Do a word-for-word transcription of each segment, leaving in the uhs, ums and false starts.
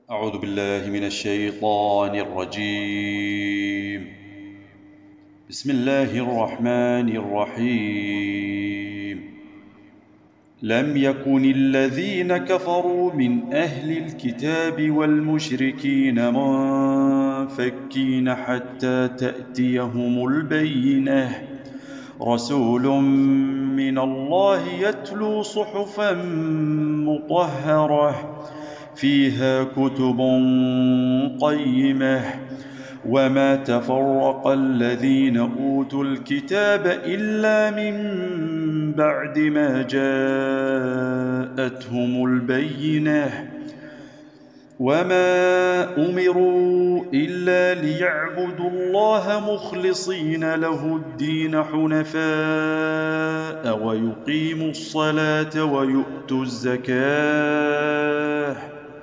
أعوذ بالله من الشيطان الرجيم. بسم الله الرحمن الرحيم. لم يكن الذين كفروا من أهل الكتاب والمشركين منفكين حتى تأتيهم البينة، رسول من الله يتلو صحفا مطهرة فيها كتب قيمة، وما تفرق الذين أوتوا الكتاب إلا من بعد ما جاءتهم البينة، وما أمروا إلا ليعبدوا الله مخلصين له الدين حنفاء ويقيموا الصلاة ويؤتوا الزكاة،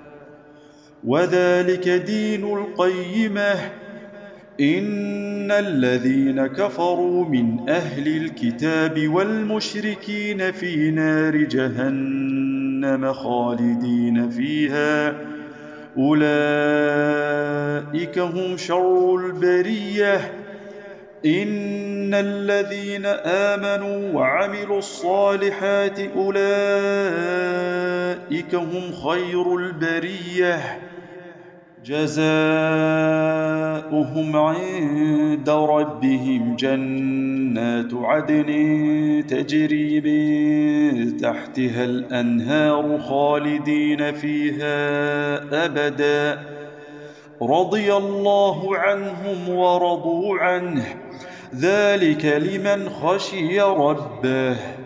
وذلك دين القيمة. إن الذين كفروا من أهل الكتاب والمشركين في نار جهنم خالدين فيها، أولئك هم شر البرية. إن الذين آمنوا وعملوا الصالحات أولئك هم خير البرية، جزاؤهم عند ربهم جنات عدن تجري من تحتها الأنهار خالدين فيها أبدا، رضي الله عنهم ورضوا عنه، ذلك لمن خشي ربه.